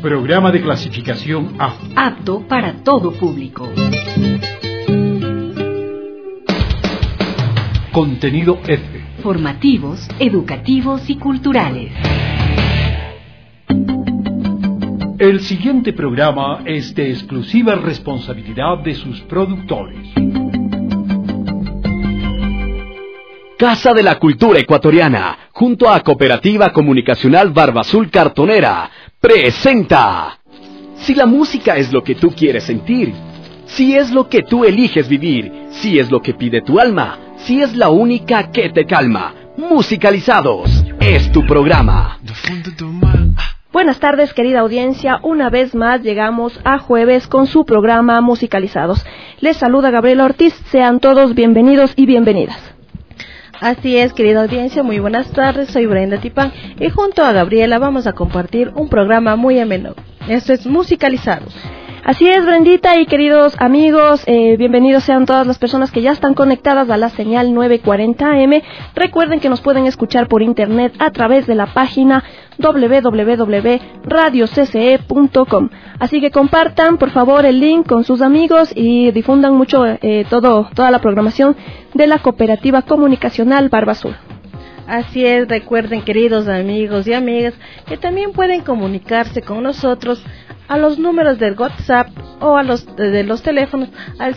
Programa de clasificación A. Apto para todo público. Contenido F. Formativos, educativos y culturales. El siguiente programa es de exclusiva responsabilidad de sus productores. Casa de la Cultura Ecuatoriana, junto a Cooperativa Comunicacional Barbazul Cartonera, presenta. Si la música es lo que tú quieres sentir, si es lo que tú eliges vivir, si es lo que pide tu alma, si es la única que te calma, Musicalizados es tu programa. Buenas tardes, querida audiencia. Una vez más llegamos a jueves con su programa Musicalizados. Les saluda Gabriela Ortiz. Sean todos bienvenidos y bienvenidas. Así es, querida audiencia, muy buenas tardes. Soy Brenda Tipán y junto a Gabriela vamos a compartir un programa muy ameno. Esto es Musicalizados. Así es, Brendita y queridos amigos, bienvenidos sean todas las personas que ya están conectadas a la señal 940 AM. Recuerden que nos pueden escuchar por internet a través de la página www.radiocce.com. Así que compartan, por favor, el link con sus amigos y difundan mucho toda la programación de la Cooperativa Comunicacional Barbazul. Así es, recuerden, queridos amigos y amigas, que también pueden comunicarse con nosotros a los números del WhatsApp o de los teléfonos al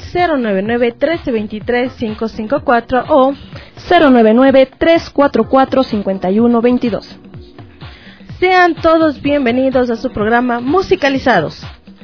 099-1323-554 o 099-344-5122. Sean todos bienvenidos a su programa Musicalizados.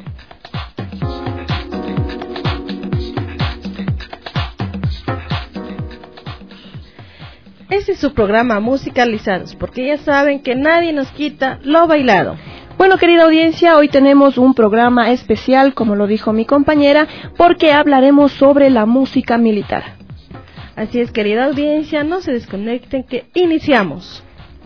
Este es su programa Musicalizados, porque ya saben que nadie nos quita lo bailado. Bueno, querida audiencia, hoy tenemos un programa especial, como lo dijo mi compañera, porque hablaremos sobre la música militar. Así es, querida audiencia, no se desconecten que iniciamos.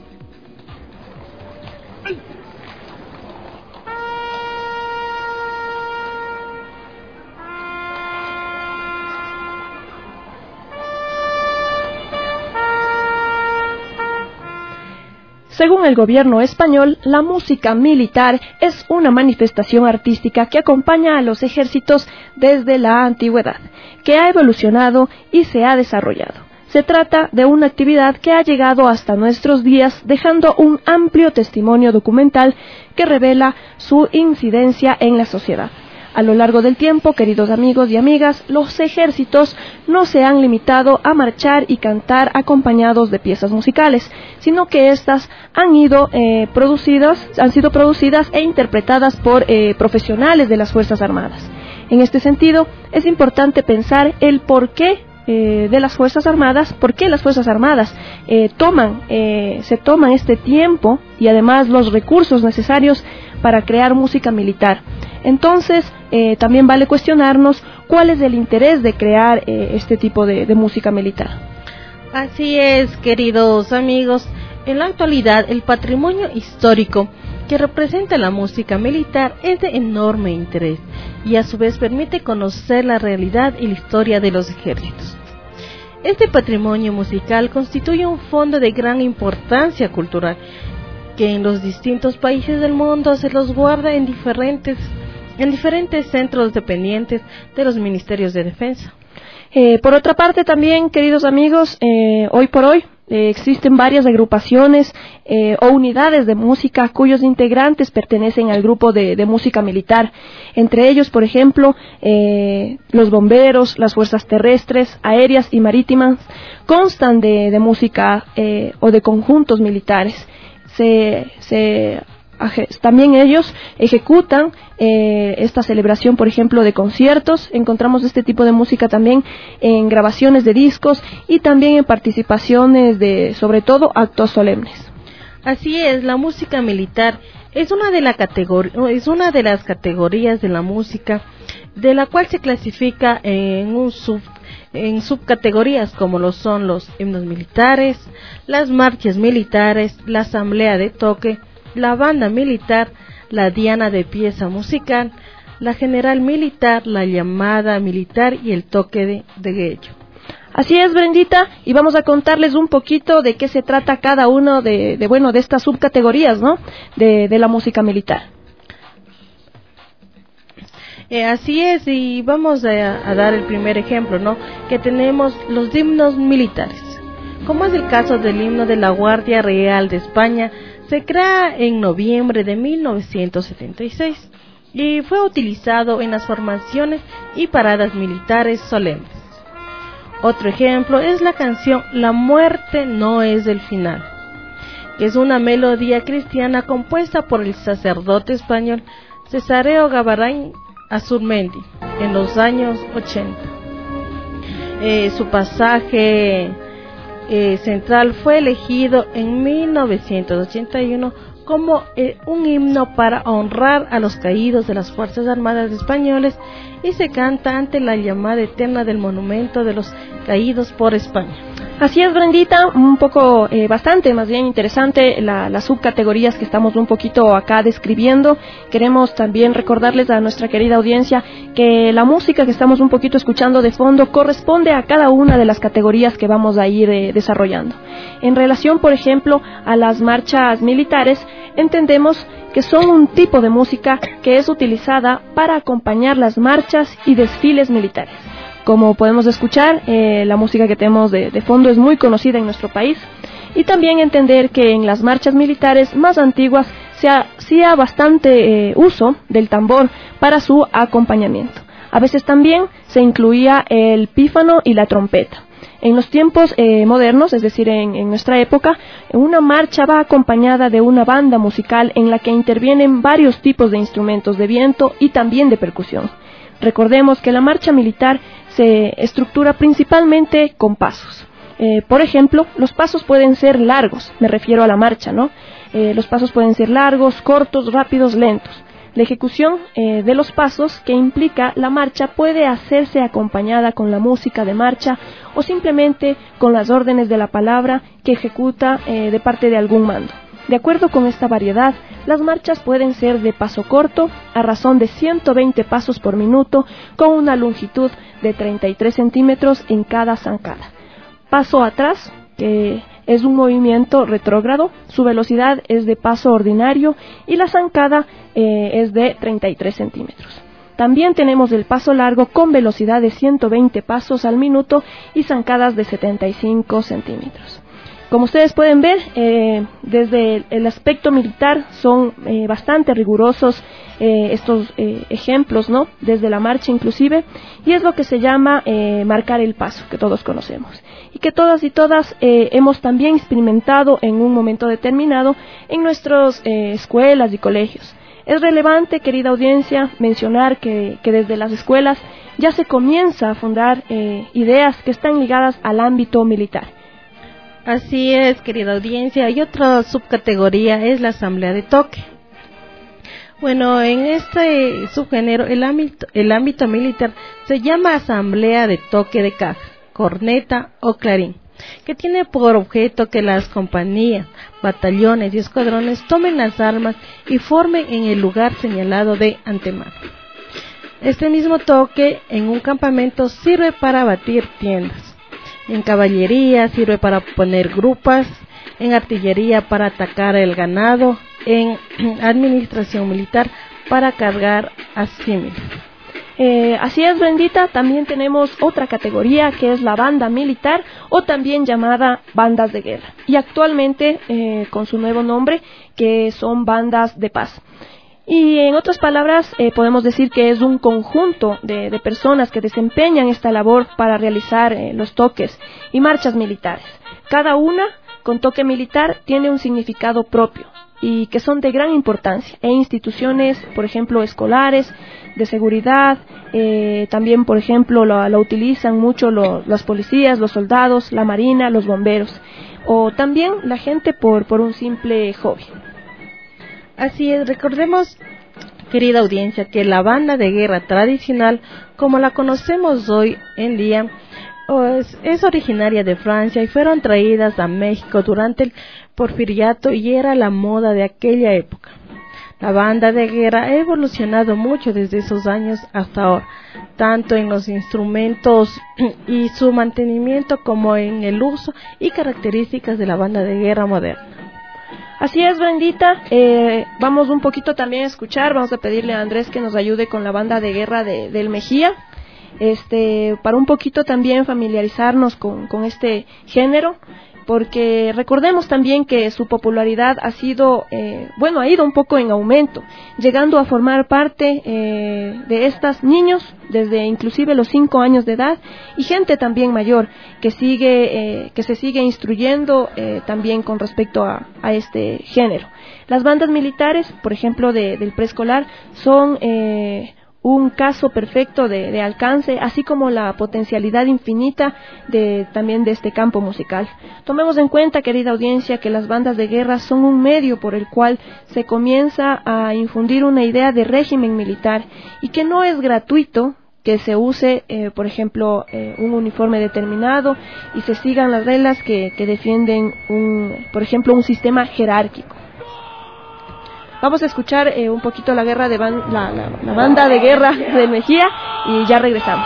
Según el gobierno español, la música militar es una manifestación artística que acompaña a los ejércitos desde la antigüedad, que ha evolucionado y se ha desarrollado. Se trata de una actividad que ha llegado hasta nuestros días, dejando un amplio testimonio documental que revela su incidencia en la sociedad. A lo largo del tiempo, queridos amigos y amigas, los ejércitos no se han limitado a marchar y cantar acompañados de piezas musicales, sino que estas han sido producidas e interpretadas por profesionales de las Fuerzas Armadas. En este sentido, es importante pensar el porqué de las Fuerzas Armadas, por qué las Fuerzas Armadas se toman este tiempo y además los recursos necesarios para crear música militar. Entonces, también vale cuestionarnos cuál es el interés de crear este tipo de música militar. Así es, queridos amigos, en la actualidad el patrimonio histórico que representa la música militar es de enorme interés y a su vez permite conocer la realidad y la historia de los ejércitos. Este patrimonio musical constituye un fondo de gran importancia cultural que en los distintos países del mundo se los guarda en diferentes centros dependientes de los ministerios de defensa. Por otra parte también, queridos amigos, hoy por hoy existen varias agrupaciones o unidades de música cuyos integrantes pertenecen al grupo de música militar. Entre ellos, por ejemplo, los bomberos, las fuerzas terrestres, aéreas y marítimas constan de música o de conjuntos militares. También ellos ejecutan esta celebración, por ejemplo, de conciertos. Encontramos este tipo de música también en grabaciones de discos y también en participaciones de, sobre todo, actos solemnes. Así es, la música militar es una de las categorías de la música, de la cual se clasifica en subcategorías como lo son los himnos militares, las marchas militares, la asamblea de toque, la banda militar, la diana de pieza musical, la general militar, la llamada militar y el toque de guello. Así es, Brendita, y vamos a contarles un poquito de qué se trata cada uno de estas subcategorías, ¿no? De la música militar. Así es, y vamos a dar el primer ejemplo, ¿no? Que tenemos los himnos militares. Como es el caso del himno de la Guardia Real de España, se crea en noviembre de 1976 y fue utilizado en las formaciones y paradas militares solemnes. Otro ejemplo es la canción La muerte no es el final, que es una melodía cristiana compuesta por el sacerdote español Cesáreo Gavarrain Azurmendi en los años 80. Su pasaje central fue elegido en 1981 como un himno para honrar a los caídos de las Fuerzas Armadas españoles y se canta ante la llamada eterna del monumento de los caídos por España. Así es, Brendita, un poco, bastante más bien interesante las subcategorías que estamos un poquito acá describiendo. Queremos también recordarles a nuestra querida audiencia que la música que estamos un poquito escuchando de fondo corresponde a cada una de las categorías que vamos a ir desarrollando. En relación, por ejemplo, a las marchas militares, entendemos que son un tipo de música que es utilizada para acompañar las marchas y desfiles militares. Como podemos escuchar, la música que tenemos de fondo es muy conocida en nuestro país, y también entender que en las marchas militares más antiguas se hacía bastante uso del tambor para su acompañamiento. A veces también se incluía el pífano y la trompeta. En los tiempos modernos, es decir, en nuestra época, una marcha va acompañada de una banda musical en la que intervienen varios tipos de instrumentos de viento y también de percusión. Recordemos que la marcha militar se estructura principalmente con pasos. Por ejemplo, los pasos pueden ser largos, me refiero a la marcha, ¿no? Los pasos pueden ser largos, cortos, rápidos, lentos. La ejecución de los pasos que implica la marcha puede hacerse acompañada con la música de marcha o simplemente con las órdenes de la palabra que ejecuta de parte de algún mando. De acuerdo con esta variedad, las marchas pueden ser de paso corto, a razón de 120 pasos por minuto, con una longitud de 33 centímetros en cada zancada. Paso atrás, que es un movimiento retrógrado, su velocidad es de paso ordinario y la zancada es de 33 centímetros. También tenemos el paso largo con velocidad de 120 pasos al minuto y zancadas de 75 centímetros. Como ustedes pueden ver, desde el aspecto militar son bastante rigurosos estos ejemplos, ¿no? Desde la marcha inclusive, y es lo que se llama marcar el paso, que todos conocemos, y que todas y todas hemos también experimentado en un momento determinado en nuestras escuelas y colegios. Es relevante, querida audiencia, mencionar que desde las escuelas ya se comienza a fundar ideas que están ligadas al ámbito militar. Así es, querida audiencia, y otra subcategoría es la asamblea de toque. Bueno, en este subgénero, el ámbito militar se llama asamblea de toque de caja, corneta o clarín, que tiene por objeto que las compañías, batallones y escuadrones tomen las armas y formen en el lugar señalado de antemano. Este mismo toque en un campamento sirve para batir tiendas. En caballería sirve para poner grupas, en artillería para atacar el ganado, en administración militar para cargar asímiles. Así es, Brendita, también tenemos otra categoría que es la banda militar o también llamada bandas de guerra, y actualmente con su nuevo nombre, que son bandas de paz. Y en otras palabras, podemos decir que es un conjunto de personas que desempeñan esta labor para realizar los toques y marchas militares. Cada una, con toque militar, tiene un significado propio y que son de gran importancia. E instituciones, por ejemplo, escolares, de seguridad, también, por ejemplo, la utilizan mucho las policías, los soldados, la marina, los bomberos, o también la gente por un simple hobby. Así es, recordemos, querida audiencia, que la banda de guerra tradicional, como la conocemos hoy en día, es originaria de Francia y fueron traídas a México durante el Porfiriato y era la moda de aquella época. La banda de guerra ha evolucionado mucho desde esos años hasta ahora, tanto en los instrumentos y su mantenimiento como en el uso y características de la banda de guerra moderna. Así es, Brendita. Vamos un poquito también a escuchar, vamos a pedirle a Andrés que nos ayude con la banda de guerra del Mejía, para un poquito también familiarizarnos con este género, porque recordemos también que su popularidad ha ido un poco en aumento, llegando a formar parte de estos niños desde inclusive los 5 años de edad, y gente también mayor que se sigue instruyendo también con respecto a este género. Las bandas militares, por ejemplo, del preescolar, son un caso perfecto de alcance, así como la potencialidad infinita también de este campo musical. Tomemos en cuenta, querida audiencia, que las bandas de guerra son un medio por el cual se comienza a infundir una idea de régimen militar, y que no es gratuito que se use, por ejemplo, un uniforme determinado y se sigan las reglas que defienden, por ejemplo, un sistema jerárquico. Vamos a escuchar un poquito la banda de guerra de Mejía y ya regresamos.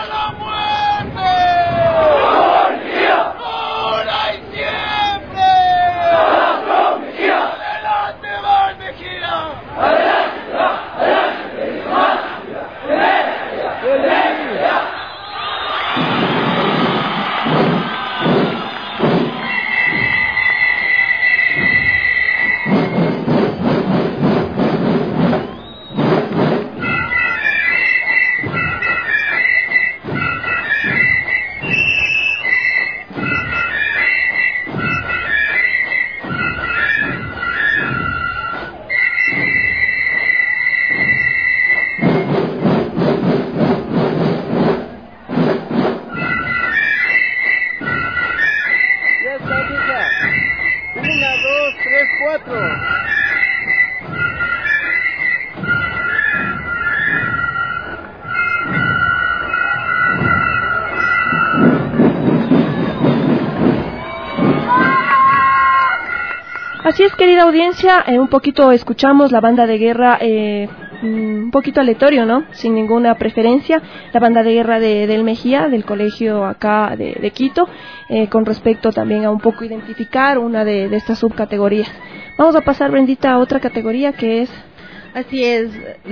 Así es, querida audiencia, un poquito escuchamos la banda de guerra, un poquito aleatorio, ¿no? Sin ninguna preferencia, la banda de guerra del Mejía, del colegio acá de Quito, con respecto también a un poco identificar una de estas subcategorías. Vamos a pasar, Brendita, a otra categoría que es... Así es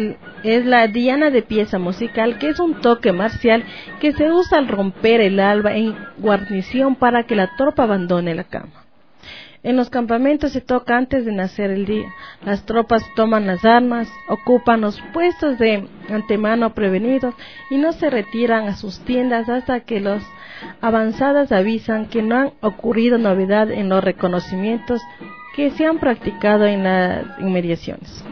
la diana de pieza musical, que es un toque marcial que se usa al romper el alba en guarnición para que la tropa abandone la cama. En los campamentos se toca antes de nacer el día. Las tropas toman las armas, ocupan los puestos de antemano prevenidos y no se retiran a sus tiendas hasta que los avanzadas avisan que no han ocurrido novedad en los reconocimientos que se han practicado en las inmediaciones.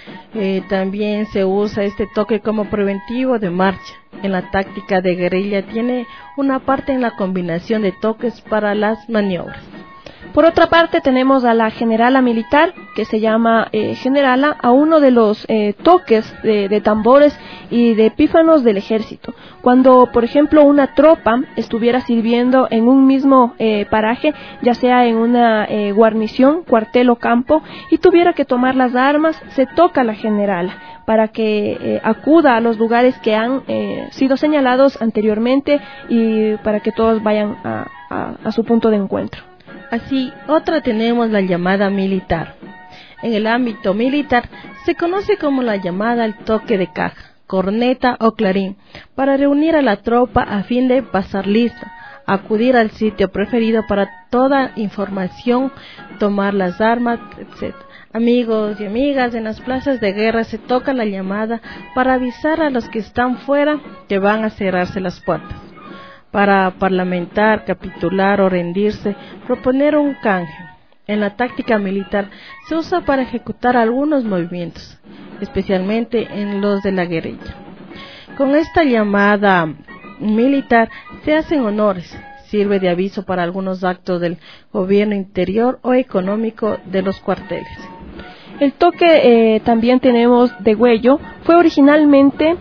También se usa este toque como preventivo de marcha. En la táctica de guerrilla tiene una parte en la combinación de toques para las maniobras. Por otra parte tenemos a la generala militar, que se llama generala a uno de los toques de tambores y de pífanos del ejército. Cuando, por ejemplo, una tropa estuviera sirviendo en un mismo paraje, ya sea en una guarnición, cuartel o campo, y tuviera que tomar las armas, se toca la generala para que acuda a los lugares que han sido señalados anteriormente y para que todos vayan a su punto de encuentro. Así, otra tenemos la llamada militar. En el ámbito militar se conoce como la llamada al toque de caja, corneta o clarín, para reunir a la tropa a fin de pasar lista, acudir al sitio preferido para toda información, tomar las armas, etc. Amigos y amigas, en las plazas de guerra se toca la llamada para avisar a los que están fuera que van a cerrarse las puertas. Para parlamentar, capitular o rendirse, proponer un canje. En la táctica militar se usa para ejecutar algunos movimientos, especialmente en los de la guerrilla. Con esta llamada militar se hacen honores, sirve de aviso para algunos actos del gobierno interior o económico de los cuarteles. El toque también tenemos de huello, fue originalmente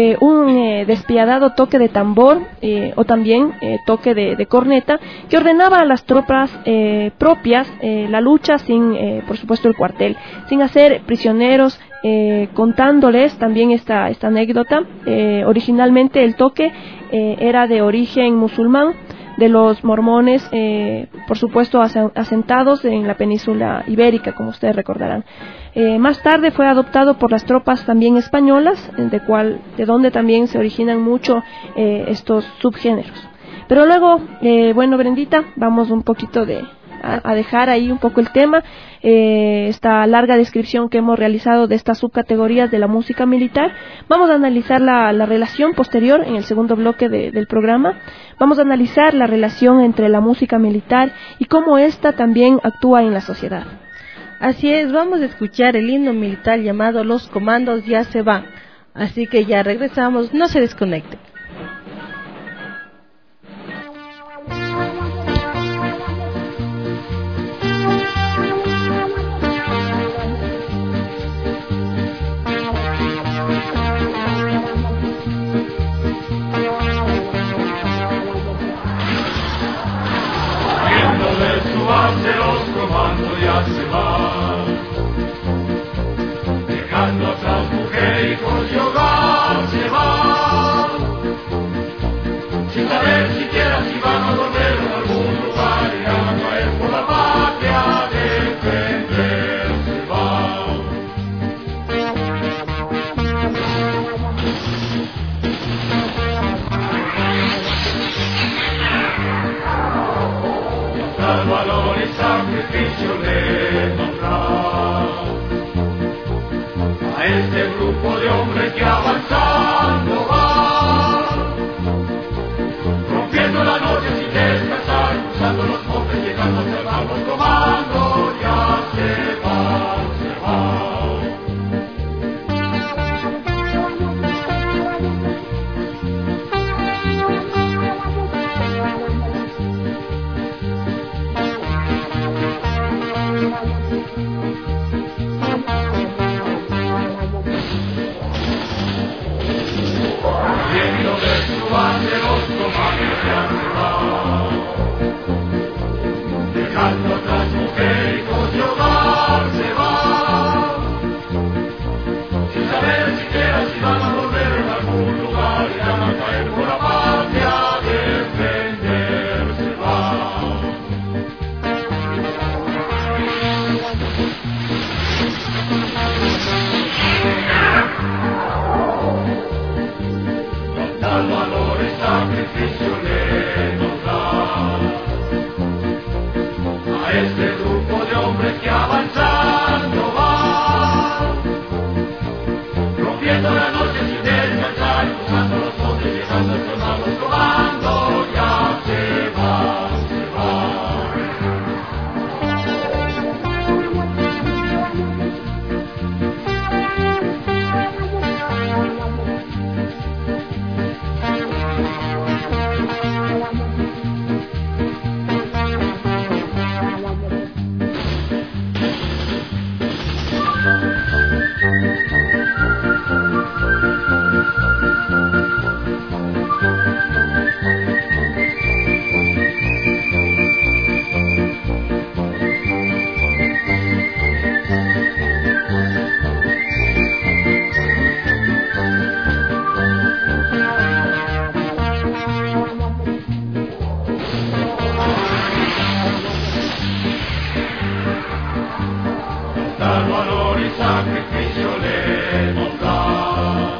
un despiadado toque de tambor o también toque de corneta que ordenaba a las tropas propias la lucha sin, por supuesto, el cuartel, sin hacer prisioneros, contándoles también esta anécdota. Originalmente el toque era de origen musulmán, de los mormones, por supuesto asentados en la península ibérica, como ustedes recordarán. Más tarde fue adoptado por las tropas también españolas, de donde también se originan mucho estos subgéneros. Pero luego, bueno, Brendita, vamos un poquito a dejar ahí un poco el tema, esta larga descripción que hemos realizado de estas subcategorías de la música militar. Vamos a analizar la relación posterior en el segundo bloque del programa. Vamos a analizar la relación entre la música militar y cómo ésta también actúa en la sociedad. Así es, vamos a escuchar el himno militar llamado Los Comandos Ya Se Van. Así que ya regresamos, no se desconecten. Los comandos ya se van, dejando atrás mujer, hijos y hogar se van, sin saber siquiera si van a volver a algún lugar y a caer por la patria a defenderse van. Tal valor y sacrificio le nombrar a este grupo de hombres que avanzando va, rompiendo la noche sin descansar, cruzando los montes, llegando a observar los comandos, ya se va, se va. Dejando atrás mujer, hijos y hogar se va, sin saber siquiera si van a volver en algún lugar y van a caer por la patria a defenderse va. Tal valor y sacrificio le nos da a este grupo de hombres que avanzando va, rompiendo la noche sin descansar, cruzando los montes, llegando a formar los comandos, ya se va, se va. Tal valor y sacrificio le nos da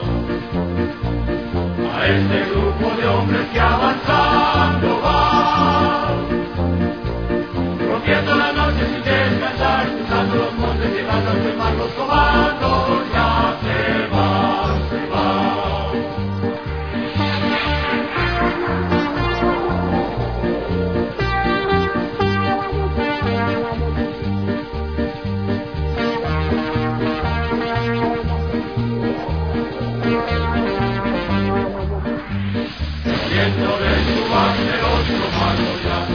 a este grupo de hombres que avanzando va, rompiendo la noche sin descansar, cruzando los montes, llegando a firmar los comandos, ya se va, se va. Siendo de su base los comandos ya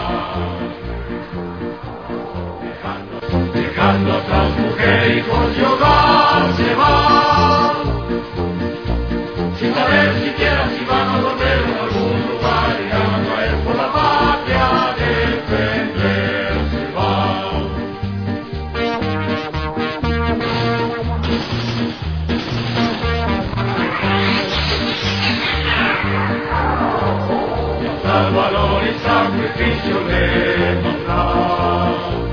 se van, dejando atrás mujer, hijos y hogar se van, sin saber siquiera si van a volver a algún lugar y van a caer por la patria a defenderse van. servicio le pondrá.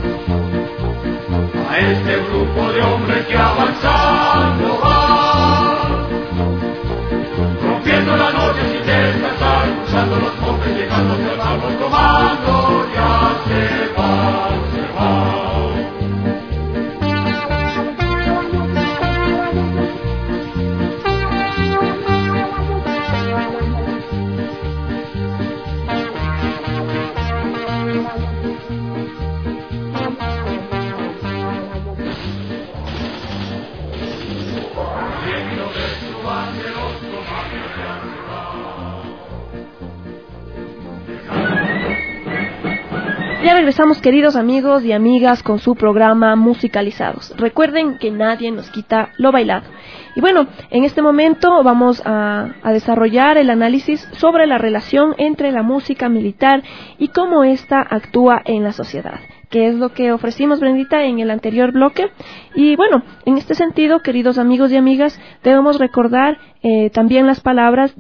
A este grupo de hombres que avanzando va, rompiendo la noche sin descansar, cruzando los montes, llegando hasta el árbol, tomando ya se va, se va. Ya regresamos, queridos amigos y amigas, con su programa Musicalizados. Recuerden que nadie nos quita lo bailado. Y bueno, en este momento vamos a desarrollar el análisis sobre la relación entre la música militar y cómo ésta actúa en la sociedad, que es lo que ofrecimos, Brendita, en el anterior bloque. Y bueno, en este sentido, queridos amigos y amigas, debemos recordar también las palabras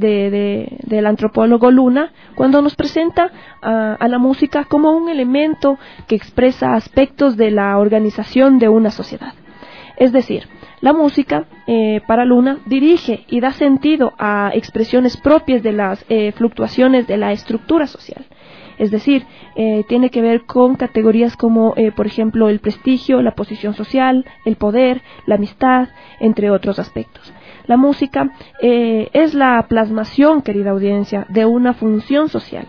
del antropólogo Luna, cuando nos presenta a la música como un elemento que expresa aspectos de la organización de una sociedad. Es decir, la música, para Luna, dirige y da sentido a expresiones propias de las fluctuaciones de la estructura social. Es decir, tiene que ver con categorías como, por ejemplo, el prestigio, la posición social, el poder, la amistad, entre otros aspectos. La música es la plasmación, querida audiencia, de una función social.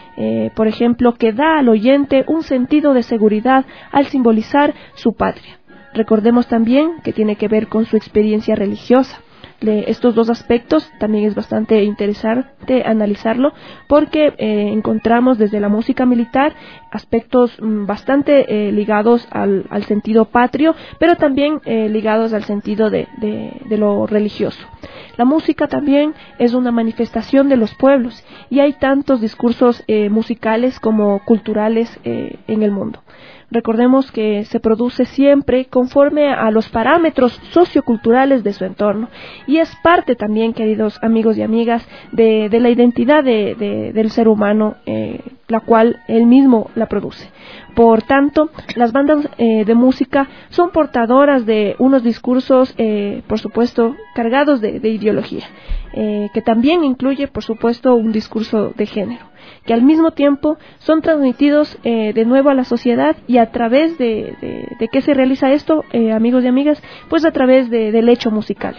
Por ejemplo, que da al oyente un sentido de seguridad al simbolizar su patria. Recordemos también que tiene que ver con su experiencia religiosa. Estos dos aspectos también es bastante interesante analizarlo, porque encontramos desde la música militar aspectos bastante ligados al sentido patrio, pero también ligados al sentido de lo religioso. La música también es una manifestación de los pueblos, y hay tantos discursos musicales como culturales en el mundo. Recordemos que se produce siempre conforme a los parámetros socioculturales de su entorno, y es parte también, queridos amigos y amigas, de la identidad del ser humano, la cual él mismo la produce. Por tanto, las bandas de música son portadoras de unos discursos, por supuesto, cargados de ideología, que también incluye, por supuesto, un discurso de género, que al mismo tiempo son transmitidos de nuevo a la sociedad. Y a través de qué se realiza esto, amigos y amigas, pues a través del hecho musical.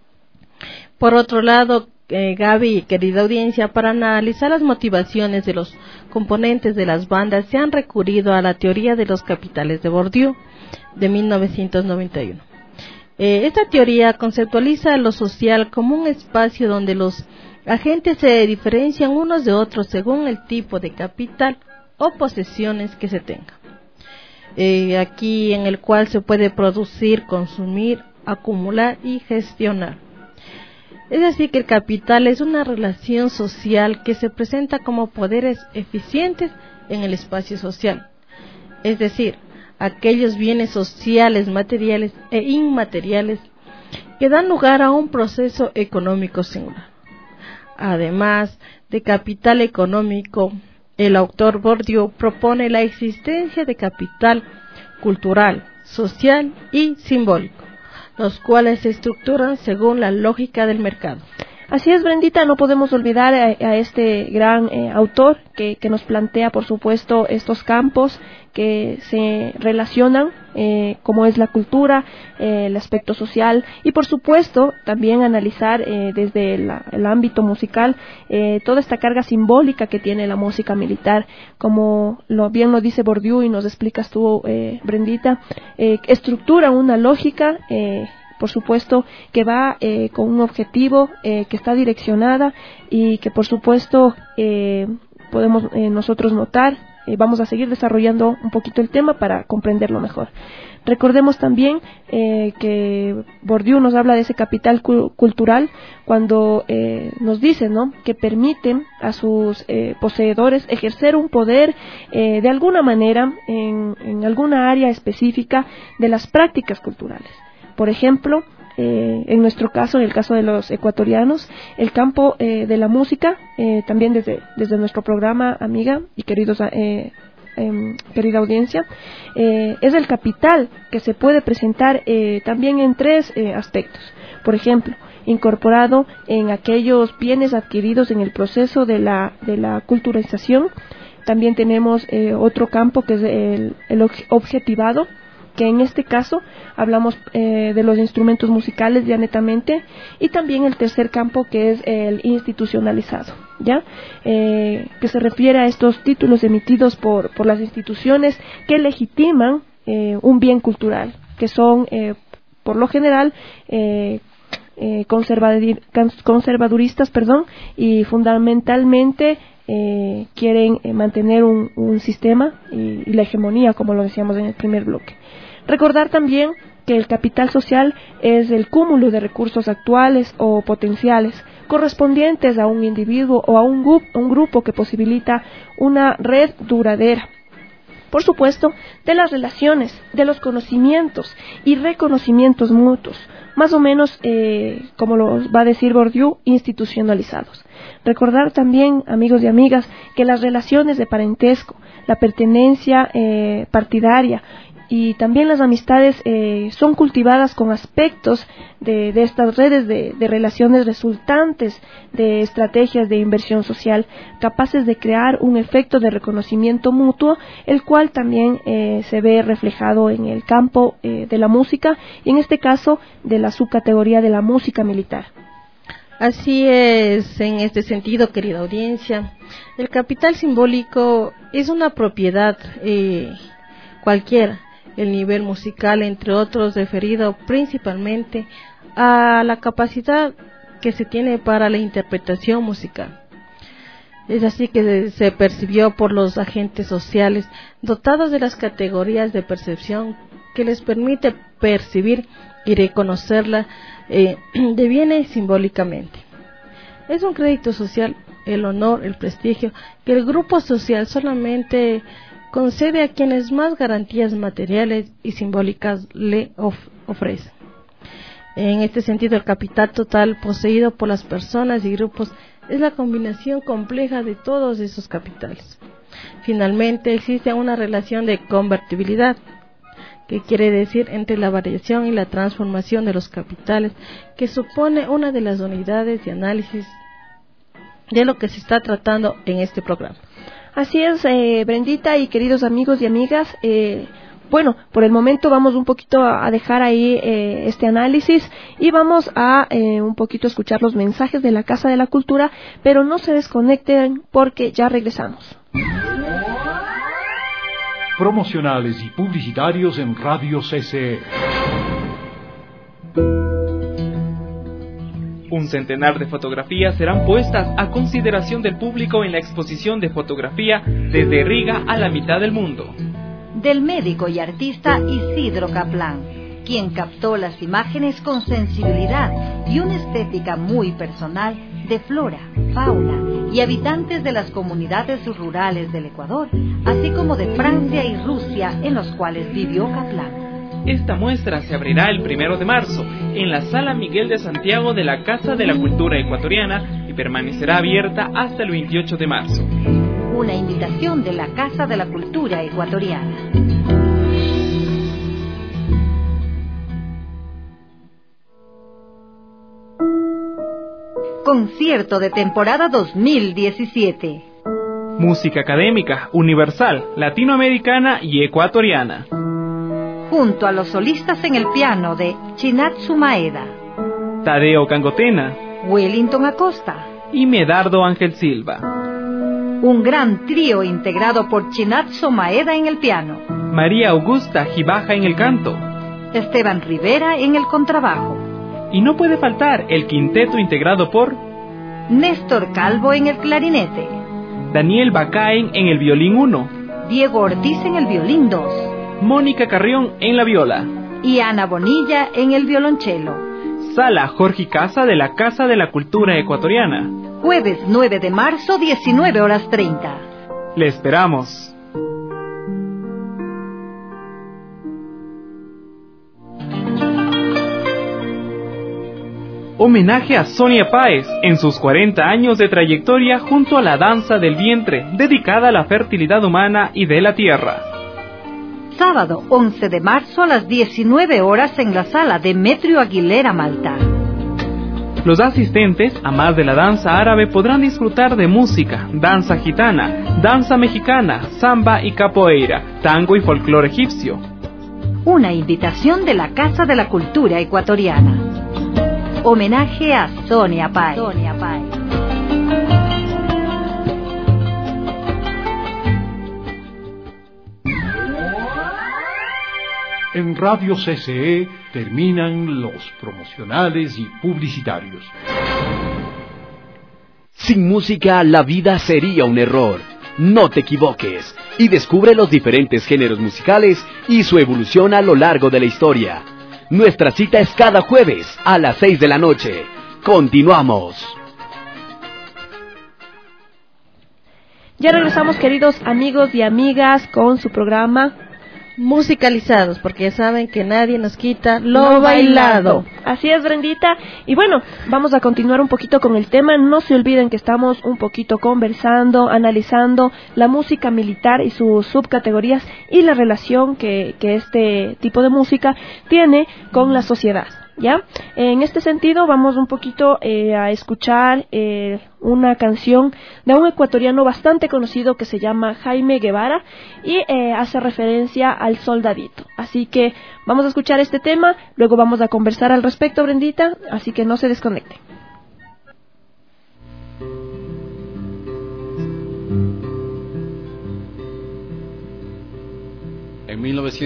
Por otro lado, Gaby, querida audiencia, para analizar las motivaciones de los componentes de las bandas se han recurrido a la teoría de los capitales de Bourdieu de 1991. Esta teoría conceptualiza lo social como un espacio donde los agentes se diferencian unos de otros según el tipo de capital o posesiones que se tengan. Aquí en el cual se puede producir, consumir, acumular y gestionar. Es decir, que el capital es una relación social que se presenta como poderes eficientes en el espacio social. Es decir, aquellos bienes sociales, materiales e inmateriales que dan lugar a un proceso económico singular. Además de capital económico, el autor Bourdieu propone la existencia de capital cultural, social y simbólico, los cuales se estructuran según la lógica del mercado. Así es, Brendita, no podemos olvidar a este gran autor que nos plantea, por supuesto, estos campos que se relacionan, como es la cultura, el aspecto social, y por supuesto también analizar desde el ámbito musical toda esta carga simbólica que tiene la música militar, como bien lo dice Bourdieu y nos explicas tú, Brendita, estructura una lógica, por supuesto, que va con un objetivo, que está direccionada, y que por supuesto podemos nosotros notar. Vamos a seguir desarrollando un poquito el tema para comprenderlo mejor. Recordemos también que Bourdieu nos habla de ese capital cultural cuando nos dice, ¿no?, que permite a sus poseedores ejercer un poder de alguna manera en alguna área específica de las prácticas culturales. Por ejemplo, en nuestro caso, en el caso de los ecuatorianos, el campo de la música, también desde nuestro programa, amiga y querida audiencia, es el capital que se puede presentar también en tres aspectos. Por ejemplo, incorporado en aquellos bienes adquiridos en el proceso de la culturalización. También tenemos otro campo que es el objetivado, que en este caso hablamos de los instrumentos musicales ya netamente, y también el tercer campo que es el institucionalizado, ¿ya? Que se refiere a estos títulos emitidos por las instituciones que legitiman un bien cultural, que son por lo general conservaduristas, y fundamentalmente quieren mantener un sistema y la hegemonía, como lo decíamos en el primer bloque. Recordar también que el capital social es el cúmulo de recursos actuales o potenciales correspondientes a un individuo o a un grupo que posibilita una red duradera. Por supuesto, de las relaciones, de los conocimientos y reconocimientos mutuos, más o menos, como lo va a decir Bourdieu, institucionalizados. Recordar también, amigos y amigas, que las relaciones de parentesco, la pertenencia partidaria y también las amistades son cultivadas con aspectos de estas redes de relaciones resultantes de estrategias de inversión social capaces de crear un efecto de reconocimiento mutuo, el cual también se ve reflejado en el campo de la música y en este caso de la subcategoría de la música militar. Así es, en este sentido, querida audiencia, el capital simbólico es una propiedad cualquiera. El nivel musical, entre otros, referido principalmente a la capacidad que se tiene para la interpretación musical. Es así que se percibió por los agentes sociales dotados de las categorías de percepción que les permite percibir y reconocerla deviene simbólicamente. Es un crédito social, el honor, el prestigio que el grupo social solamente concede a quienes más garantías materiales y simbólicas le ofrecen. En este sentido, el capital total poseído por las personas y grupos es la combinación compleja de todos esos capitales. Finalmente, existe una relación de convertibilidad, que quiere decir entre la variación y la transformación de los capitales, que supone una de las unidades de análisis de lo que se está tratando en este programa. Así es, Brendita y queridos amigos y amigas, bueno, por el momento vamos un poquito a dejar ahí este análisis y vamos a un poquito escuchar los mensajes de la Casa de la Cultura, pero no se desconecten porque ya regresamos. Promocionales y publicitarios en Radio CCE. Un centenar de fotografías serán puestas a consideración del público en la exposición de fotografía Desde Riga a la mitad del mundo. Del médico y artista Isidro Kaplan, quien captó las imágenes con sensibilidad y una estética muy personal de flora, fauna y habitantes de las comunidades rurales del Ecuador, así como de Francia y Rusia en los cuales vivió Kaplan. Esta muestra se abrirá el 1 de marzo en la Sala Miguel de Santiago de la Casa de la Cultura Ecuatoriana y permanecerá abierta hasta el 28 de marzo. Una invitación de la Casa de la Cultura Ecuatoriana. Concierto de temporada 2017. Música académica, universal, latinoamericana y ecuatoriana. Junto a los solistas en el piano de Chinatsu Maeda, Tadeo Cangotena, Wellington Acosta y Medardo Ángel Silva. Un gran trío integrado por Chinatsu Maeda en el piano, María Augusta Gibaja en el canto, Esteban Rivera en el contrabajo. Y no puede faltar el quinteto integrado por Néstor Calvo en el clarinete, Daniel Bacaen en el violín 1, Diego Ortiz en el violín 2, Mónica Carrión en la viola y Ana Bonilla en el violonchelo. Sala Jorge Casa de la Casa de la Cultura Ecuatoriana. Jueves 9 de marzo, 19:30. Le esperamos. Homenaje a Sonia Páez en sus 40 años de trayectoria junto a la danza del vientre, dedicada a la fertilidad humana y de la tierra. Sábado 11 de marzo a las 19 horas en la sala Demetrio Aguilera Malta. Los asistentes, a más de la danza árabe, podrán disfrutar de música, danza gitana, danza mexicana, samba y capoeira, tango y folclore egipcio. Una invitación de la Casa de la Cultura Ecuatoriana. Homenaje a Sonia Páez. En Radio CCE terminan los promocionales y publicitarios. Sin música, la vida sería un error. No te equivoques y descubre los diferentes géneros musicales y su evolución a lo largo de la historia. Nuestra cita es cada jueves a las 6 de la noche. Continuamos. Ya regresamos, queridos amigos y amigas, con su programa Musicalizados, porque ya saben que nadie nos quita lo bailado. Así es, Brendita. Y bueno, vamos a continuar un poquito con el tema. No se olviden que estamos un poquito conversando, analizando la música militar y sus subcategorías y la relación que este tipo de música tiene con la sociedad, ¿ya? En este sentido, vamos un poquito a escuchar una canción de un ecuatoriano bastante conocido que se llama Jaime Guevara y hace referencia al soldadito. Así que vamos a escuchar este tema, luego vamos a conversar al respecto, Brendita, así que no se desconecten. En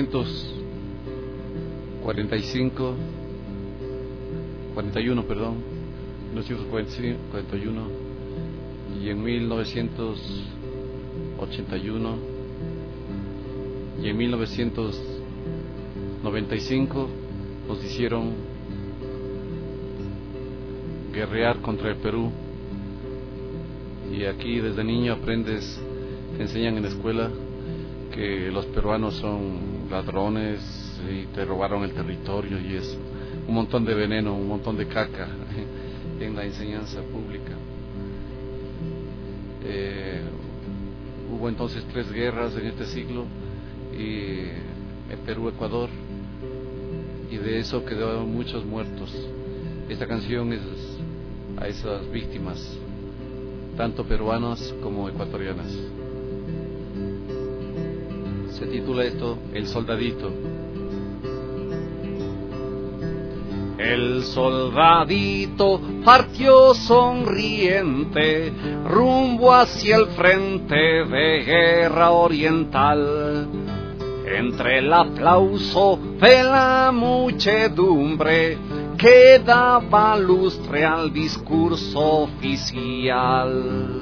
1941, y en 1981 y en 1995 nos hicieron guerrear contra el Perú, y aquí desde niño aprendes, te enseñan en la escuela que los peruanos son ladrones y te robaron el territorio, y es un montón de veneno, un montón de caca en la enseñanza pública. Hubo entonces 3 guerras en este siglo, y en Perú-Ecuador, y de eso quedaron muchos muertos. Esta canción es a esas víctimas, tanto peruanas como ecuatorianas. Se titula esto El Soldadito. El soldadito partió sonriente rumbo hacia el frente de guerra oriental. Entre el aplauso de la muchedumbre que daba lustre al discurso oficial,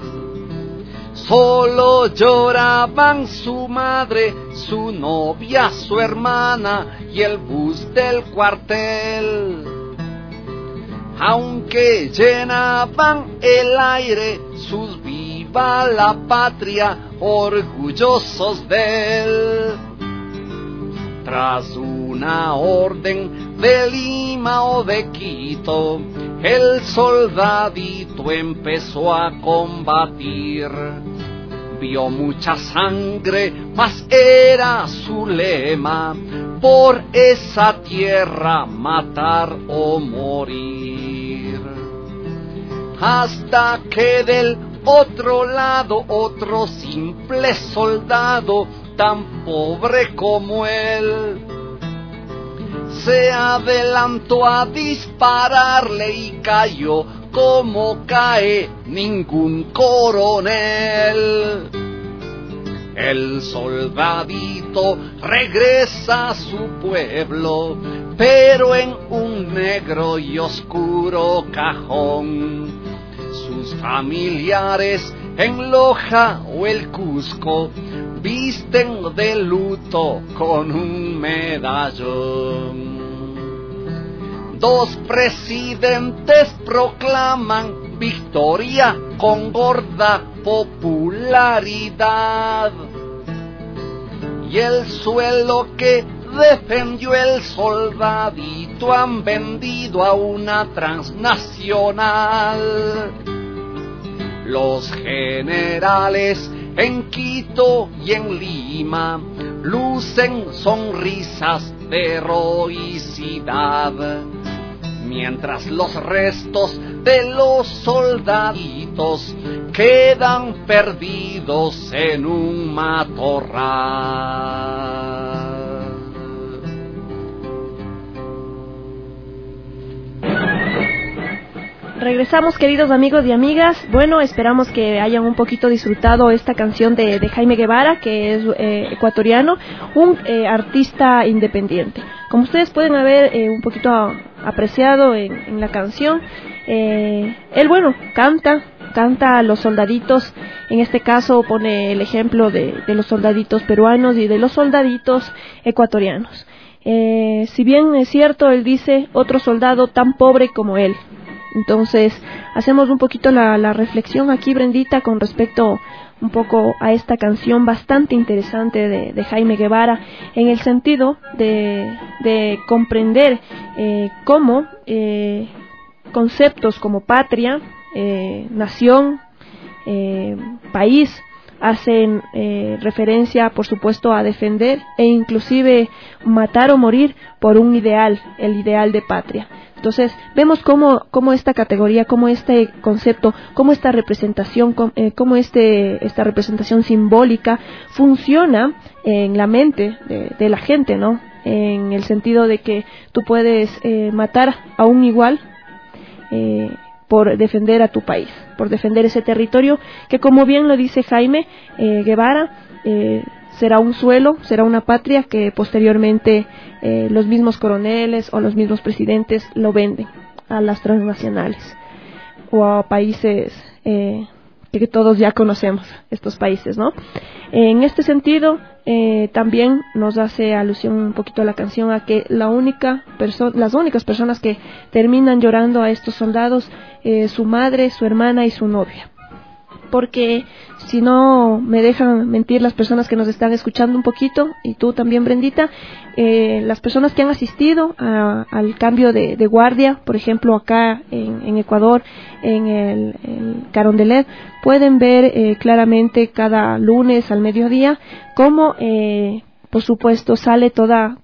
solo lloraban su madre, su novia, su hermana y el bus del cuartel. Aunque llenaban el aire sus viva la patria, orgullosos de él. Tras una orden de Lima o de Quito, el soldadito empezó a combatir. Vio mucha sangre, mas era su lema: por esa tierra matar o morir. Hasta que del otro lado otro simple soldado, tan pobre como él, se adelantó a dispararle y cayó como cae ningún coronel. El soldadito regresa a su pueblo, pero en un negro y oscuro cajón. Sus familiares en Loja o el Cusco visten de luto con un medallón. 2 presidentes proclaman victoria con gorda popularidad, y el suelo que defendió el soldadito, han vendido a una transnacional. Los generales en Quito y en Lima lucen sonrisas de heroicidad, mientras los restos de los soldaditos quedan perdidos en un matorral. Regresamos, queridos amigos y amigas. Bueno, esperamos que hayan un poquito disfrutado esta canción de Jaime Guevara, que es ecuatoriano, un artista independiente. Como ustedes pueden haber un poquito apreciado en la canción, él, bueno, canta a los soldaditos. En este caso pone el ejemplo de los soldaditos peruanos y de los soldaditos ecuatorianos. Si bien es cierto, él dice otro soldado tan pobre como él. Entonces, hacemos un poquito la reflexión aquí, Brendita, con respecto un poco a esta canción bastante interesante de Jaime Guevara, en el sentido de comprender cómo conceptos como patria, nación, país, hacen referencia, por supuesto, a defender e inclusive matar o morir por un ideal, el ideal de patria. Entonces, vemos cómo esta categoría, cómo este concepto, cómo esta representación, cómo esta representación simbólica funciona en la mente de la gente, ¿no? En el sentido de que tú puedes matar a un igual por defender a tu país, por defender ese territorio que, como bien lo dice Jaime Guevara, será un suelo, será una patria que posteriormente los mismos coroneles o los mismos presidentes lo venden a las transnacionales o a países que todos ya conocemos, estos países, ¿no? En este sentido, también nos hace alusión un poquito a la canción a que las únicas personas que terminan llorando a estos soldados, su madre, su hermana y su novia. Porque si no me dejan mentir las personas que nos están escuchando un poquito, y tú también, Brendita, las personas que han asistido al cambio de guardia, por ejemplo acá en Ecuador, en el Carondelet, pueden ver claramente cada lunes al mediodía cómo, por supuesto, sale toda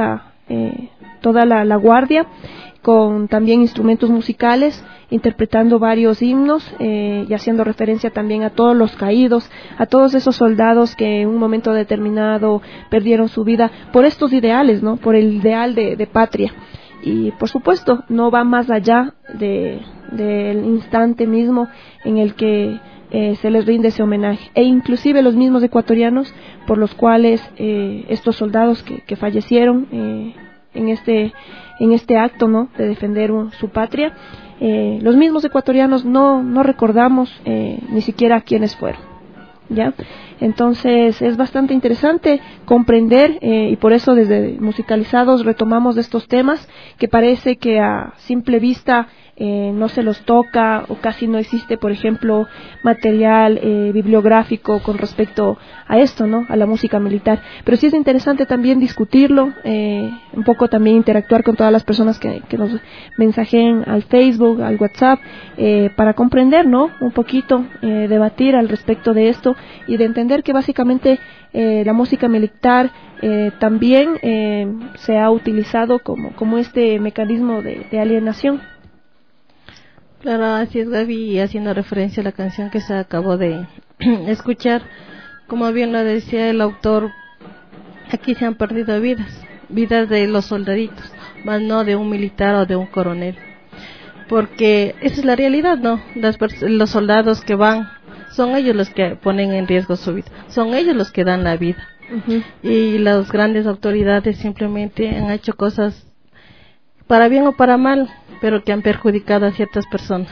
la guardia, con también instrumentos musicales, interpretando varios himnos y haciendo referencia también a todos los caídos, a todos esos soldados que en un momento determinado perdieron su vida por estos ideales, ¿no? Por el ideal de patria. Y por supuesto no va más allá del instante mismo en el que se les rinde ese homenaje, e inclusive los mismos ecuatorianos por los cuales estos soldados que fallecieron en este acto, ¿no?, de defender su patria, los mismos ecuatorianos no recordamos ni siquiera quiénes fueron, ¿ya? Entonces es bastante interesante comprender, y por eso desde Musicalizados retomamos de estos temas que parece que a simple vista no se los toca, o casi no existe, por ejemplo, material bibliográfico con respecto a esto, ¿no?, a la música militar. Pero sí es interesante también discutirlo, un poco también interactuar con todas las personas que nos mensajeen al Facebook, al WhatsApp, para comprender, ¿no?, un poquito, debatir al respecto de esto y de entender que básicamente la música militar también se ha utilizado como este mecanismo de alienación. Claro, así es, Gaby, y haciendo referencia a la canción que se acabó de escuchar, como bien lo decía el autor, aquí se han perdido vidas de los soldaditos, más no de un militar o de un coronel, porque esa es la realidad, ¿no? Los soldados que van, son ellos los que ponen en riesgo su vida, son ellos los que dan la vida. Uh-huh. Y las grandes autoridades simplemente han hecho cosas para bien o para mal, pero que han perjudicado a ciertas personas.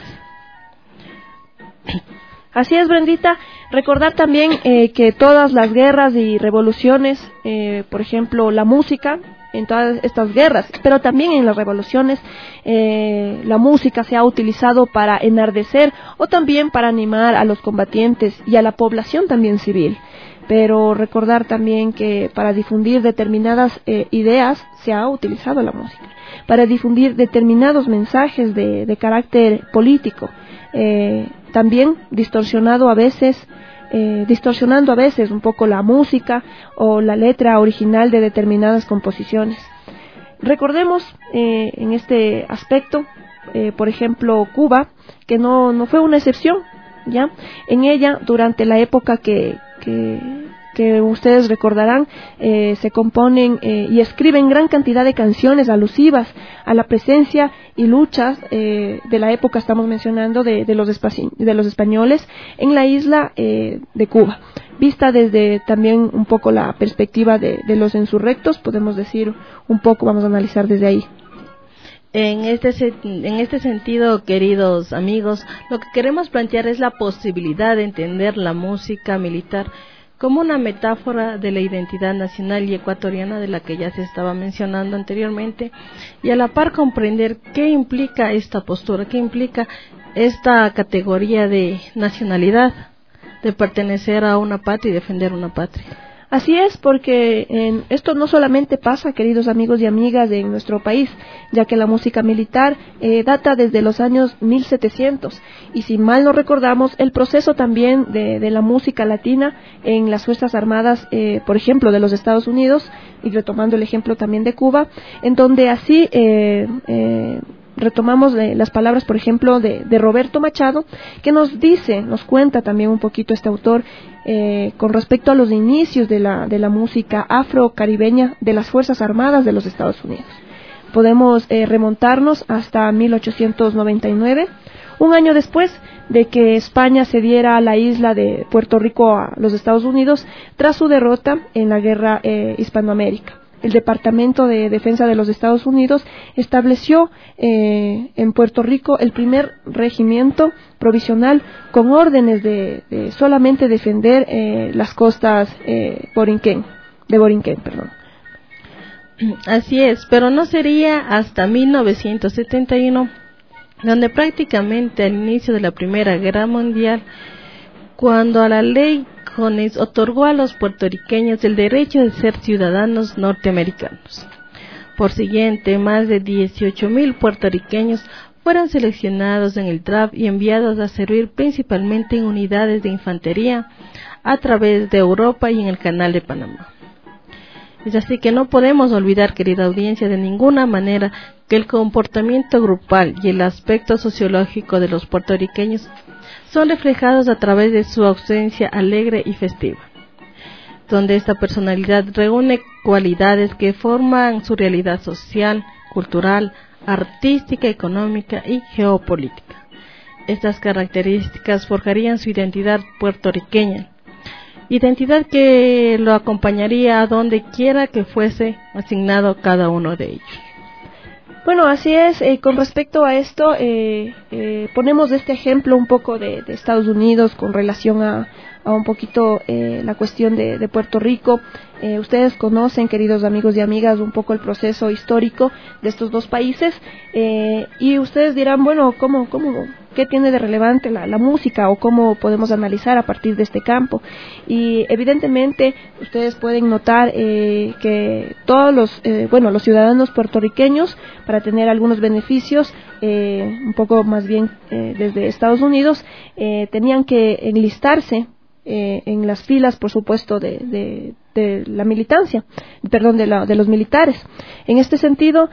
Así es, Brendita. Recordar también que todas las guerras y revoluciones, por ejemplo, la música, en todas estas guerras, pero también en las revoluciones, la música se ha utilizado para enardecer o también para animar a los combatientes y a la población también civil. pero recordar también que para difundir determinadas ideas se ha utilizado la música, para difundir determinados mensajes de carácter político, también distorsionando a veces un poco la música o la letra original de determinadas composiciones. Recordemos en este aspecto, por ejemplo, Cuba, que no fue una excepción, ¿ya? En ella, durante la época que ustedes recordarán, se componen y escriben gran cantidad de canciones alusivas a la presencia y luchas de la época, estamos mencionando, de los españoles en la isla de Cuba. Vista desde también un poco la perspectiva de los insurrectos, podemos decir un poco, vamos a analizar desde ahí. En este sentido, queridos amigos, lo que queremos plantear es la posibilidad de entender la música militar como una metáfora de la identidad nacional y ecuatoriana de la que ya se estaba mencionando anteriormente, y a la par comprender qué implica esta postura, qué implica esta categoría de nacionalidad, de pertenecer a una patria y defender una patria. Así es, porque esto no solamente pasa, queridos amigos y amigas, en nuestro país, ya que la música militar data desde los años 1700, y si mal no recordamos, el proceso también de la música latina en las Fuerzas Armadas, por ejemplo, de los Estados Unidos, y retomando el ejemplo también de Cuba, en donde así retomamos las palabras, por ejemplo, de Roberto Machado, que nos cuenta también un poquito este autor con respecto a los inicios de la música afro-caribeña de las Fuerzas Armadas de los Estados Unidos. Podemos remontarnos hasta 1899, un año después de que España cediera la isla de Puerto Rico a los Estados Unidos tras su derrota en la guerra Hispanoamérica. El Departamento de Defensa de los Estados Unidos estableció en Puerto Rico el primer regimiento provisional con órdenes de solamente defender las costas de Borinquén. Así es, pero no sería hasta 1971, donde prácticamente al inicio de la Primera Guerra Mundial, cuando a la ley Jones otorgó a los puertorriqueños el derecho de ser ciudadanos norteamericanos. Por siguiente, más de 18,000 puertorriqueños fueron seleccionados en el draft y enviados a servir principalmente en unidades de infantería a través de Europa y en el Canal de Panamá. Es así que no podemos olvidar, querida audiencia, de ninguna manera que el comportamiento grupal y el aspecto sociológico de los puertorriqueños son reflejados a través de su ausencia alegre y festiva, donde esta personalidad reúne cualidades que forman su realidad social, cultural, artística, económica y geopolítica. Estas características forjarían su identidad puertorriqueña, identidad que lo acompañaría a donde quiera que fuese asignado cada uno de ellos. Bueno, así es. Con respecto a esto, ponemos este ejemplo un poco de Estados Unidos con relación a un poquito la cuestión de Puerto Rico. Ustedes conocen, queridos amigos y amigas, un poco el proceso histórico de estos dos países, y ustedes dirán, bueno, ¿qué tiene de relevante la música o cómo podemos analizar a partir de este campo? Y evidentemente ustedes pueden notar que todos los ciudadanos puertorriqueños, para tener algunos beneficios, un poco más bien desde Estados Unidos, tenían que enlistarse en las filas, por supuesto, de la militancia, de los militares. En este sentido,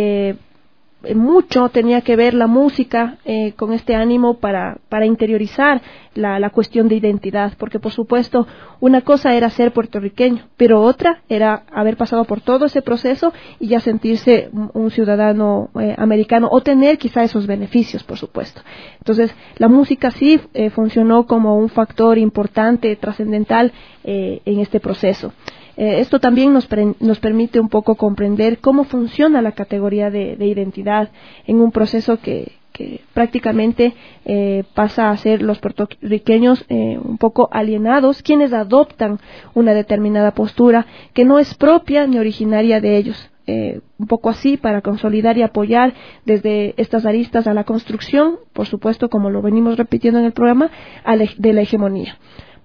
mucho tenía que ver la música con este ánimo para interiorizar la cuestión de identidad, porque por supuesto una cosa era ser puertorriqueño, pero otra era haber pasado por todo ese proceso y ya sentirse un ciudadano americano o tener quizá esos beneficios, por supuesto. Entonces la música sí funcionó como un factor importante, trascendental en este proceso. Esto también nos permite un poco comprender cómo funciona la categoría de identidad en un proceso que prácticamente pasa a ser los puertorriqueños un poco alienados, quienes adoptan una determinada postura que no es propia ni originaria de ellos. Un poco así para consolidar y apoyar desde estas aristas a la construcción, por supuesto, como lo venimos repitiendo en el programa, de la hegemonía.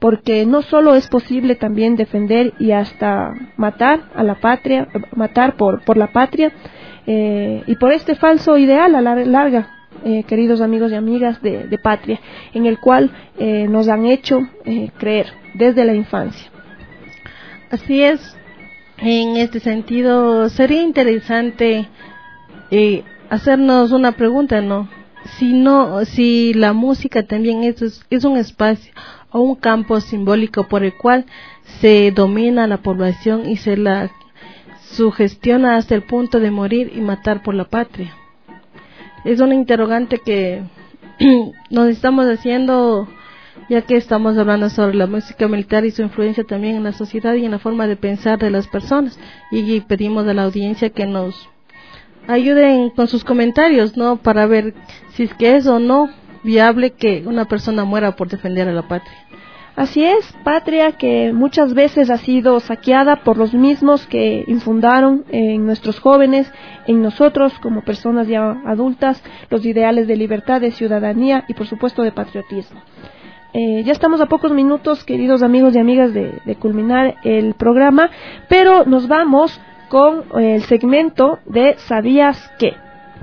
porque no solo es posible también defender y hasta matar a la patria, matar por la patria, y por este falso ideal a la larga, queridos amigos y amigas de patria, en el cual nos han hecho creer desde la infancia. Así es. En este sentido, sería interesante hacernos una pregunta, ¿no? Si la música también es un espacio o un campo simbólico por el cual se domina a la población y se la sugestiona hasta el punto de morir y matar por la patria. Es una interrogante que nos estamos haciendo, ya que estamos hablando sobre la música militar y su influencia también en la sociedad y en la forma de pensar de las personas, y pedimos a la audiencia que nos ayuden con sus comentarios, ¿no? Para ver si es que es o no viable que una persona muera por defender a la patria. Así es, patria que muchas veces ha sido saqueada por los mismos que infundaron en nuestros jóvenes, en nosotros como personas ya adultas, los ideales de libertad, de ciudadanía y por supuesto de patriotismo. Ya estamos a pocos minutos, queridos amigos y amigas, de culminar el programa, pero nos vamos con el segmento de ¿Sabías qué?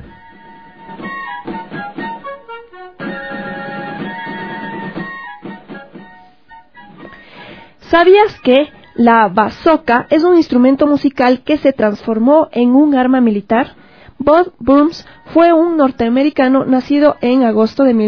¿Sabías que la bazooka es un instrumento musical que se transformó en un arma militar? Bud Burns fue un norteamericano nacido en agosto de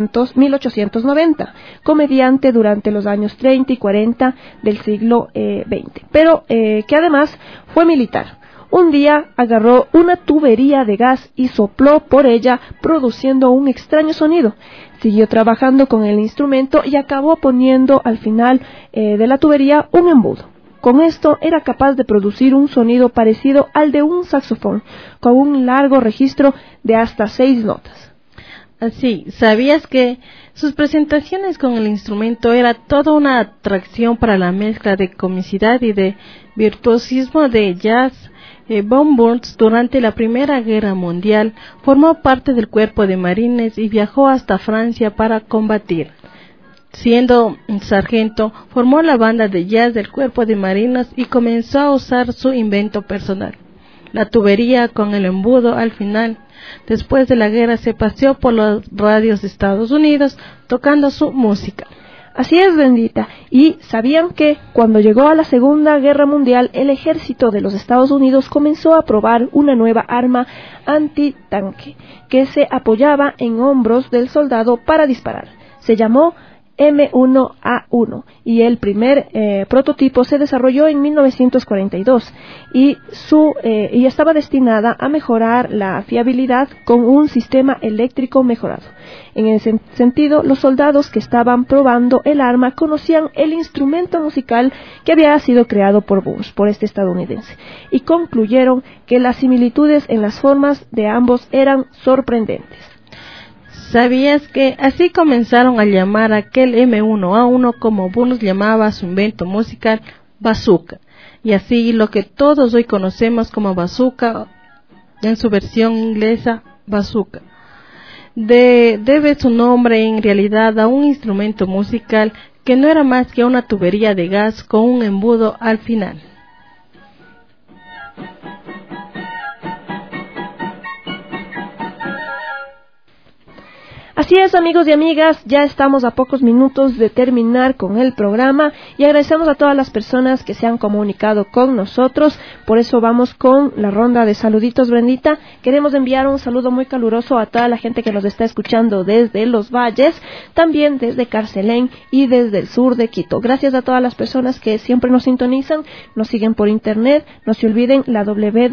1890, comediante durante los años 30 y 40 del siglo XX, pero que además fue militar. Un día agarró una tubería de gas y sopló por ella, produciendo un extraño sonido. Siguió trabajando con el instrumento y acabó poniendo al final de la tubería un embudo. Con esto era capaz de producir un sonido parecido al de un saxofón, con un largo registro de hasta 6 notas. Así, ¿sabías que sus presentaciones con el instrumento era toda una atracción para la mezcla de comicidad y de virtuosismo de jazz? Bud Burns, durante la Primera Guerra Mundial, formó parte del cuerpo de marines y viajó hasta Francia para combatir. Siendo sargento, formó la banda de jazz del cuerpo de marines y comenzó a usar su invento personal, la tubería con el embudo al final. Después de la guerra se paseó por las radios de Estados Unidos tocando su música. Así es, Bendita. ¿Y sabían que cuando llegó a la Segunda Guerra Mundial, el ejército de los Estados Unidos comenzó a probar una nueva arma antitanque que se apoyaba en hombros del soldado para disparar? Se llamó M1A1 y el primer prototipo se desarrolló en 1942 y estaba destinada a mejorar la fiabilidad con un sistema eléctrico mejorado. En ese sentido, los soldados que estaban probando el arma conocían el instrumento musical que había sido creado por Burns, por este estadounidense, y concluyeron que las similitudes en las formas de ambos eran sorprendentes. ¿Sabías que así comenzaron a llamar a aquel M1A1 como Burns llamaba a su invento musical, bazooka? Y así lo que todos hoy conocemos como bazooka, en su versión inglesa, bazooka, debe su nombre en realidad a un instrumento musical que no era más que una tubería de gas con un embudo al final. Así es, amigos y amigas, ya estamos a pocos minutos de terminar con el programa y agradecemos a todas las personas que se han comunicado con nosotros. Por eso vamos con la ronda de saluditos, Brendita. Queremos enviar un saludo muy caluroso a toda la gente que nos está escuchando desde Los Valles, también desde Carcelén y desde el sur de Quito. Gracias a todas las personas que siempre nos sintonizan, nos siguen por internet. No se olviden la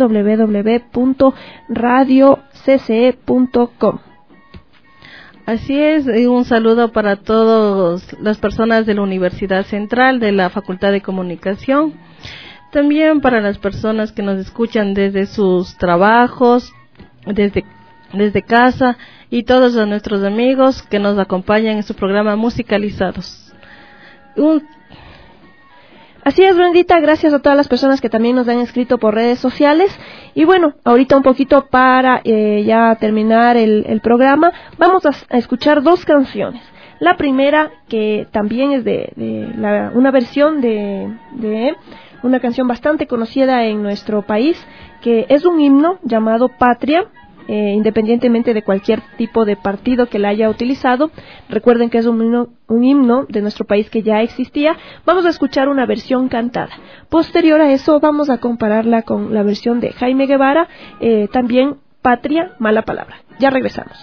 www.radiocce.com. Así es, y un saludo para todas las personas de la Universidad Central, de la Facultad de Comunicación, también para las personas que nos escuchan desde sus trabajos, desde casa, y todos a nuestros amigos que nos acompañan en su programa Musicalizados. Así es, Brendita, gracias a todas las personas que también nos han escrito por redes sociales. Y bueno, ahorita un poquito para ya terminar el programa, vamos a escuchar 2 canciones. La primera, que también es una versión de una canción bastante conocida en nuestro país, que es un himno llamado Patria, independientemente de cualquier tipo de partido que la haya utilizado. Recuerden que es un himno de nuestro país que ya existía. Vamos a escuchar una versión cantada. Posterior a eso vamos a compararla con la versión de Jaime Guevara, también Patria, mala palabra. Ya regresamos.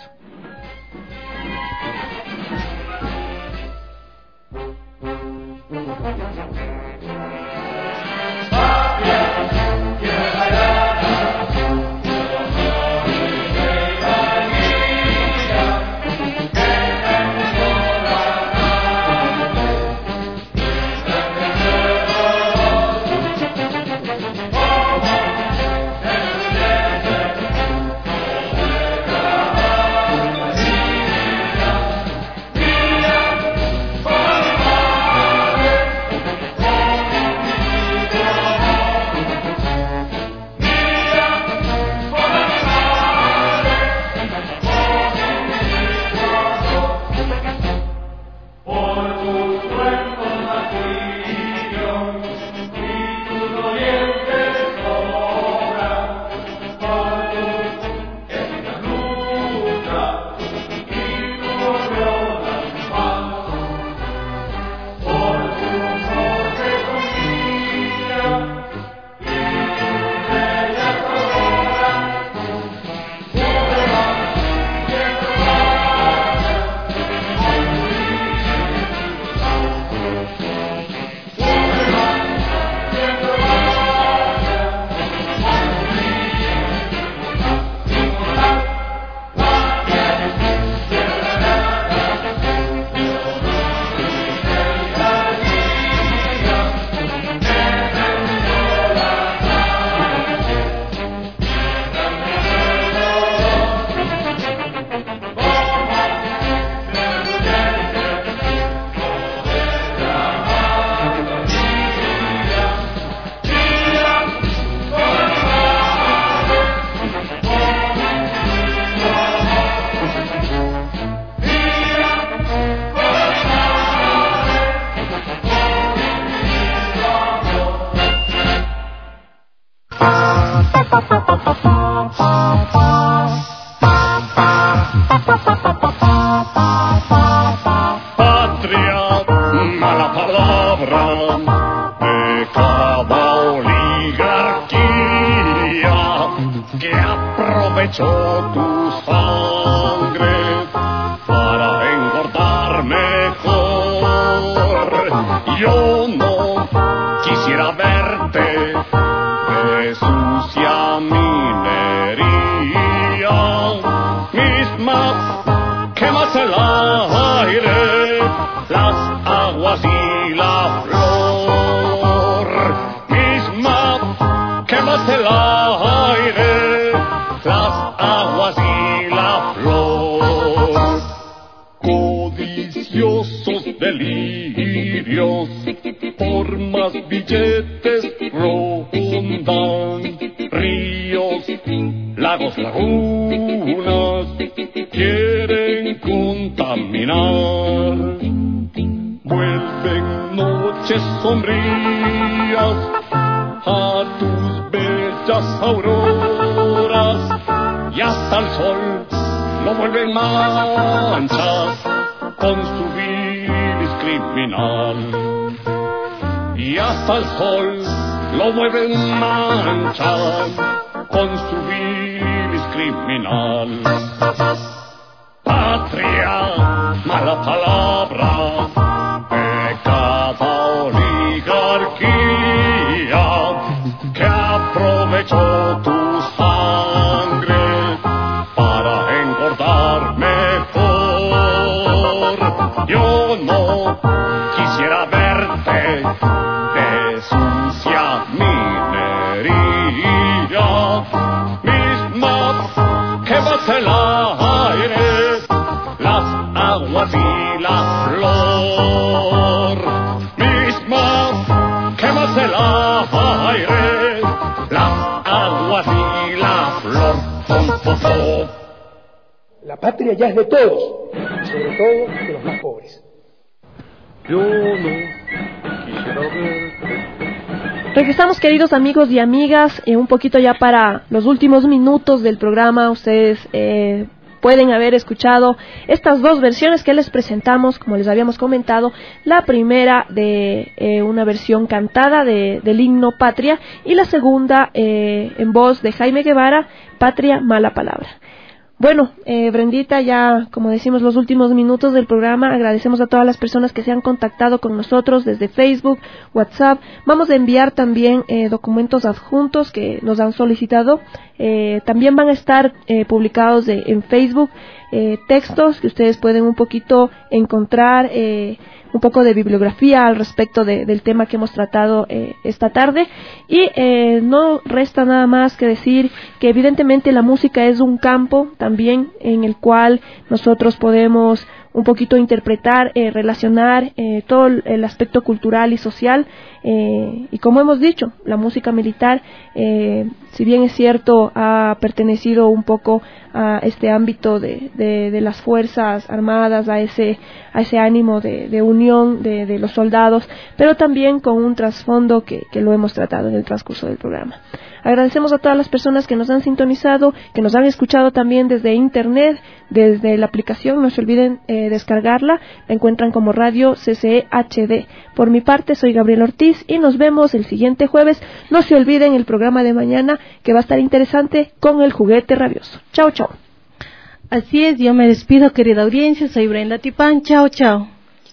La patria ya es de todos. sobre todo de los más pobres. Yo no quisiera verte. Regresamos, queridos amigos y amigas, un poquito ya para los últimos minutos del programa. Ustedes pueden haber escuchado estas dos versiones que les presentamos, como les habíamos comentado. La primera de una versión cantada del himno Patria, y la segunda en voz de Jaime Guevara, Patria, mala palabra. Bueno, Brendita, ya como decimos los últimos minutos del programa, agradecemos a todas las personas que se han contactado con nosotros desde Facebook, WhatsApp. Vamos a enviar también documentos adjuntos que nos han solicitado. También van a estar publicados en Facebook textos que ustedes pueden un poquito encontrar, un poco de bibliografía al respecto del tema que hemos tratado esta tarde. Y no resta nada más que decir que evidentemente la música es un campo también en el cual nosotros podemos un poquito interpretar, relacionar todo el aspecto cultural y social, y como hemos dicho, la música militar, si bien es cierto, ha pertenecido un poco a este ámbito de las Fuerzas Armadas, a ese ánimo de unión de los soldados, pero también con un trasfondo que lo hemos tratado en el transcurso del programa. Agradecemos a todas las personas que nos han sintonizado, que nos han escuchado también desde internet, desde la aplicación. No se olviden descargarla, la encuentran como Radio CCE HD. Por mi parte, soy Gabriel Ortiz y nos vemos el siguiente jueves. No se olviden el programa de mañana, que va a estar interesante, con el juguete rabioso. Chao, chao. Así es, yo me despido, querida audiencia, soy Brenda Tipán. Chao, chao.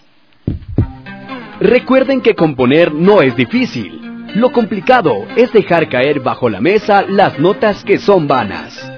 Recuerden que componer no es difícil. Lo complicado es dejar caer bajo la mesa las notas que son vanas.